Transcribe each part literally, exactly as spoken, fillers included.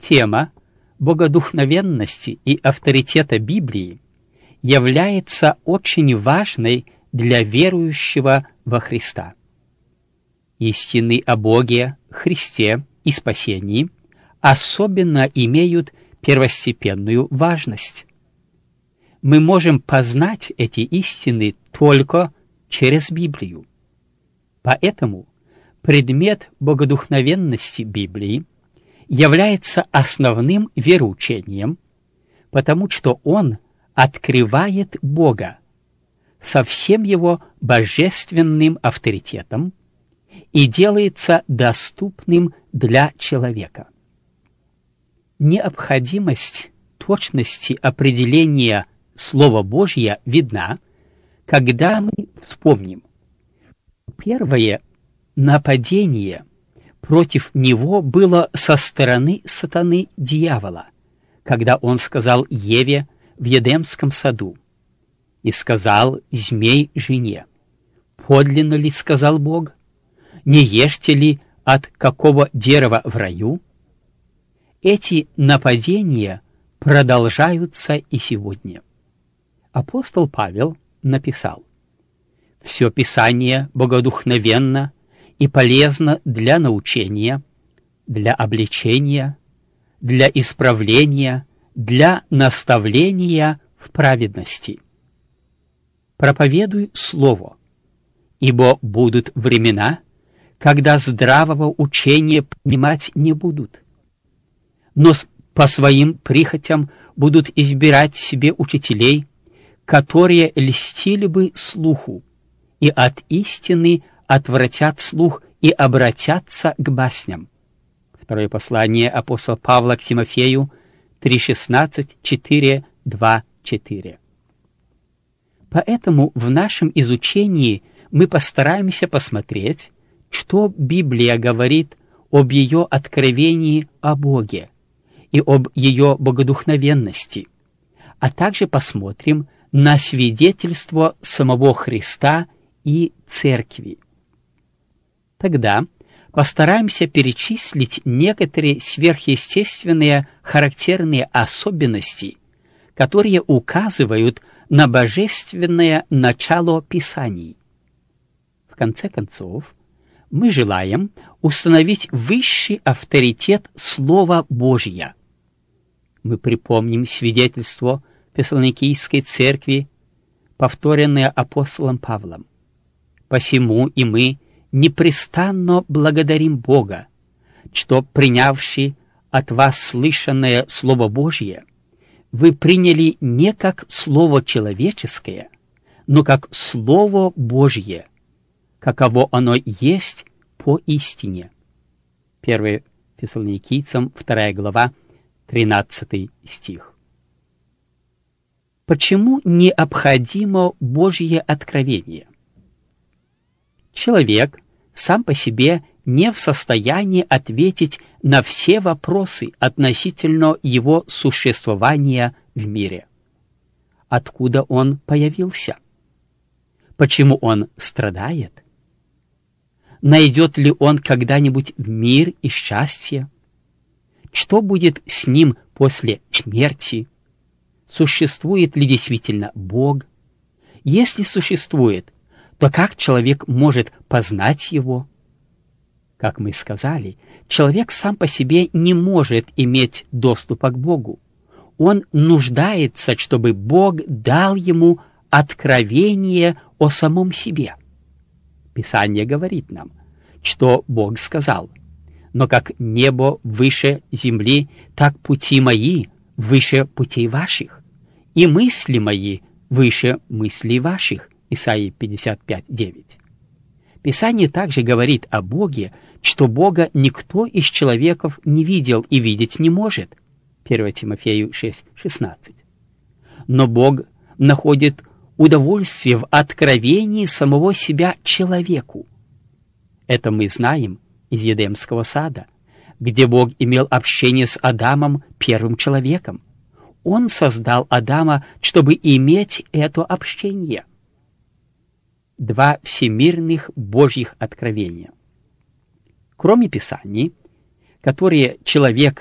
Тема богодухновенности и авторитета Библии является очень важной для верующего во Христа. Истины о Боге, Христе и спасении особенно имеют первостепенную важность. Мы можем познать эти истины только через Библию. Поэтому предмет богодухновенности Библии является основным вероучением, потому что он открывает Бога со всем его божественным авторитетом и делается доступным для человека. Необходимость точности определения Слова Божьего видна, когда мы вспомним. Первое нападение против него было со стороны сатаны дьявола, когда он сказал Еве в Едемском саду: «И сказал змей жене: подлинно ли, сказал Бог, не ешьте ли от какого дерева в раю?» Эти нападения продолжаются и сегодня. Апостол Павел написал: «Все Писание богодухновенно и полезно для научения, для обличения, для исправления, для наставления в праведности. Проповедуй слово, ибо будут времена, когда здравого учения принимать не будут, но по своим прихотям будут избирать себе учителей, которые льстили бы слуху, и от истины отвратят слух и обратятся к басням». Второе послание апостола Павла к Тимофею три шестнадцать, четыре два четыре. Поэтому в нашем изучении мы постараемся посмотреть, что Библия говорит об ее откровении о Боге и об ее богодухновенности, а также посмотрим на свидетельство самого Христа и Церкви. Тогда постараемся перечислить некоторые сверхъестественные характерные особенности, которые указывают на божественное начало Писаний. В конце концов, мы желаем установить высший авторитет Слова Божьего. Мы припомним свидетельство Фессалоникийской церкви, повторенное апостолом Павлом: «Посему и мы непрестанно благодарим Бога, что, принявши от вас слышанное Слово Божье, вы приняли не как слово человеческое, но как Слово Божье, каково оно есть по истине». первое Фессалоникийцам, вторая глава, тринадцатый стих. Почему необходимо Божье откровение? Человек сам по себе не в состоянии ответить на все вопросы относительно его существования в мире. Откуда он появился? Почему он страдает? Найдет ли он когда-нибудь мир и счастье? Что будет с ним после смерти? Существует ли действительно Бог? Если существует, то как человек может познать Его? Как мы сказали, человек сам по себе не может иметь доступа к Богу. Он нуждается, чтобы Бог дал ему откровение о самом себе. Писание говорит нам, что Бог сказал: «Но как небо выше земли, так пути мои выше путей ваших, и мысли мои выше мыслей ваших». Исайя пятьдесят пять девять. Писание также говорит о Боге, что Бога никто из человеков не видел и видеть не может. первое Тимофею шесть шестнадцать. Но Бог находит удовольствие в откровении самого себя человеку. Это мы знаем из Едемского сада, где Бог имел общение с Адамом, первым человеком. Он создал Адама, чтобы иметь это общение. Два всемирных Божьих откровения. Кроме Писаний, которые человек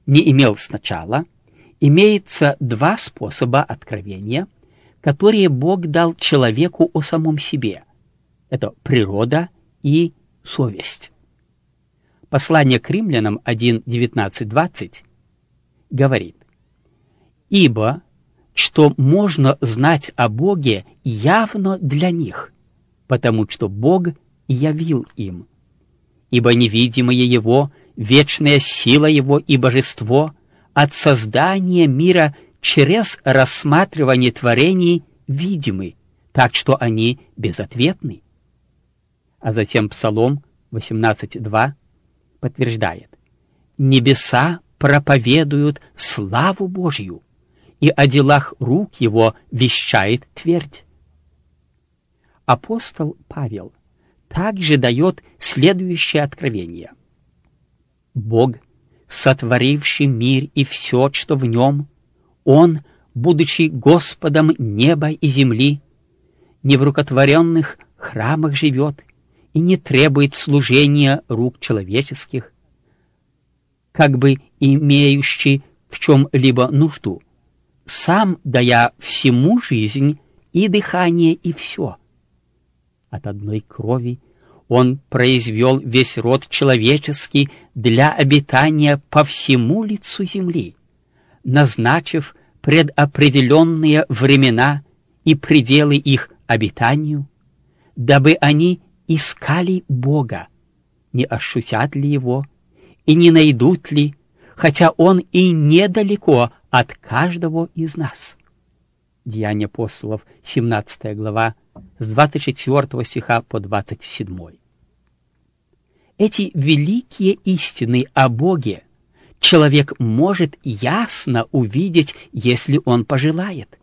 не имел сначала, имеется два способа откровения, которые Бог дал человеку о самом себе. Это природа и совесть. Послание к Римлянам один, девятнадцать, двадцать говорит: «Ибо что можно знать о Боге явно для них, потому что Бог явил им. Ибо невидимое Его, вечная сила Его и божество от создания мира через рассматривание творений видимы, так что они безответны». А затем Псалом восемнадцать, два подтверждает: «Небеса проповедуют славу Божью, и о делах рук Его вещает твердь». Апостол Павел также дает следующее откровение: «Бог, сотворивший мир и все, что в нем, Он, будучи Господом неба и земли, не в рукотворенных храмах живет и не требует служения рук человеческих, как бы имеющий в чем-либо нужду, сам дая всему жизнь и дыхание и все. От одной крови Он произвел весь род человеческий для обитания по всему лицу земли, назначив предопределенные времена и пределы их обитанию, дабы они искали Бога, не ощутят ли Его и не найдут ли, хотя Он и недалеко от каждого из нас». Деяния апостолов, семнадцатая глава, с двадцать четвёртого стиха по двадцать седьмой. Эти великие истины о Боге человек может ясно увидеть, если он пожелает.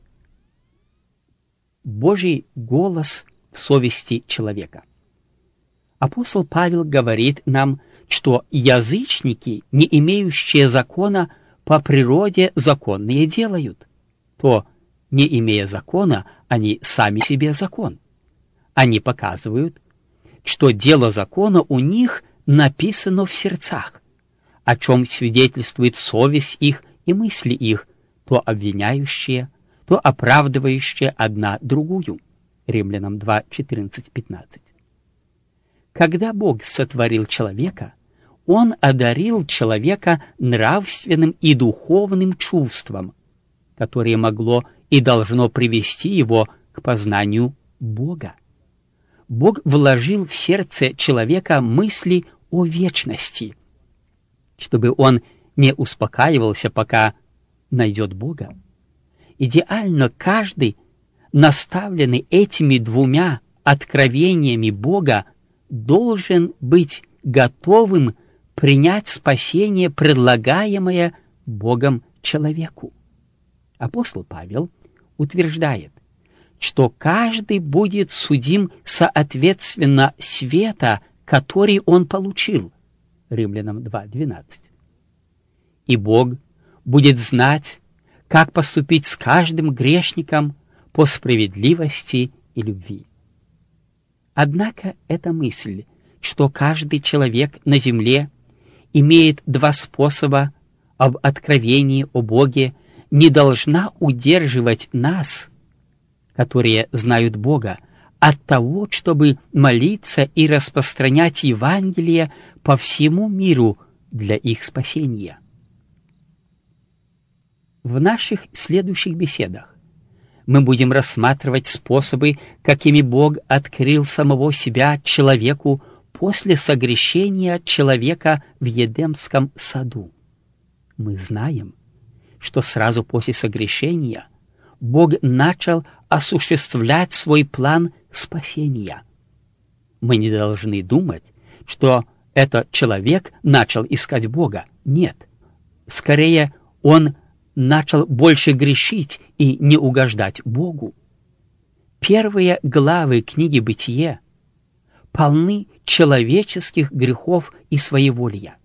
Божий голос в совести человека. Апостол Павел говорит нам, что язычники, не имеющие закона, по природе законные делают, то, не имея закона, они сами себе закон. Они показывают, что дело закона у них написано в сердцах, о чем свидетельствует совесть их и мысли их, то обвиняющие, то оправдывающие одна другую. Римлянам два, четырнадцать, пятнадцать. Когда Бог сотворил человека, Он одарил человека нравственным и духовным чувством, которое могло и должно привести его к познанию Бога. Бог вложил в сердце человека мысли о вечности, чтобы он не успокаивался, пока найдет Бога. Идеально каждый, наставленный этими двумя откровениями Бога, должен быть готовым принять спасение, предлагаемое Богом человеку. Апостол Павел утверждает, что каждый будет судим соответственно света, который он получил. Римлянам два, двенадцать. И Бог будет знать, как поступить с каждым грешником по справедливости и любви. Однако эта мысль, что каждый человек на земле имеет два способа об откровении о Боге, не должна удерживать нас, которые знают Бога, от того, чтобы молиться и распространять Евангелие по всему миру для их спасения. В наших следующих беседах мы будем рассматривать способы, какими Бог открыл самого себя человеку после согрешения человека в Едемском саду. Мы знаем, что сразу после согрешения Бог начал осуществлять свой план спасения. Мы не должны думать, что этот человек начал искать Бога. Нет. Скорее, он начал больше грешить и не угождать Богу. Первые главы книги «Бытие» полны человеческих грехов и своеволия.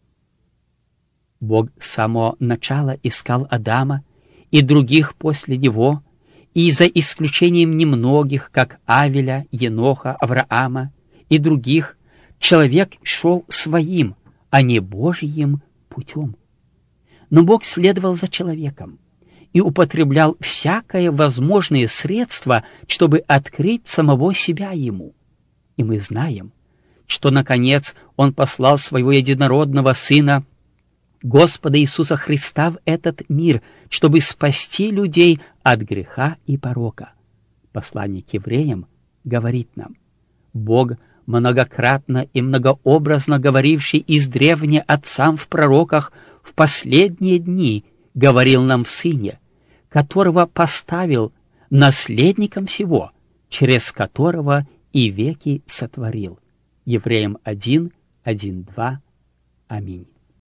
Бог с самого начала искал Адама и других после него, и за исключением немногих, как Авеля, Еноха, Авраама и других, человек шел своим, а не Божьим путем. Но Бог следовал за человеком и употреблял всякое возможное средство, чтобы открыть самого себя ему. И мы знаем, что, наконец, Он послал Своего единородного Сына, Господа Иисуса Христа, в этот мир, чтобы спасти людей от греха и порока. Послание к евреям говорит нам: Бог, многократно и многообразно говоривший издревне отцам в пророках, в последние дни говорил нам в Сыне, которого поставил наследником всего, через которого и веки сотворил. Евреям один, один, два. Аминь.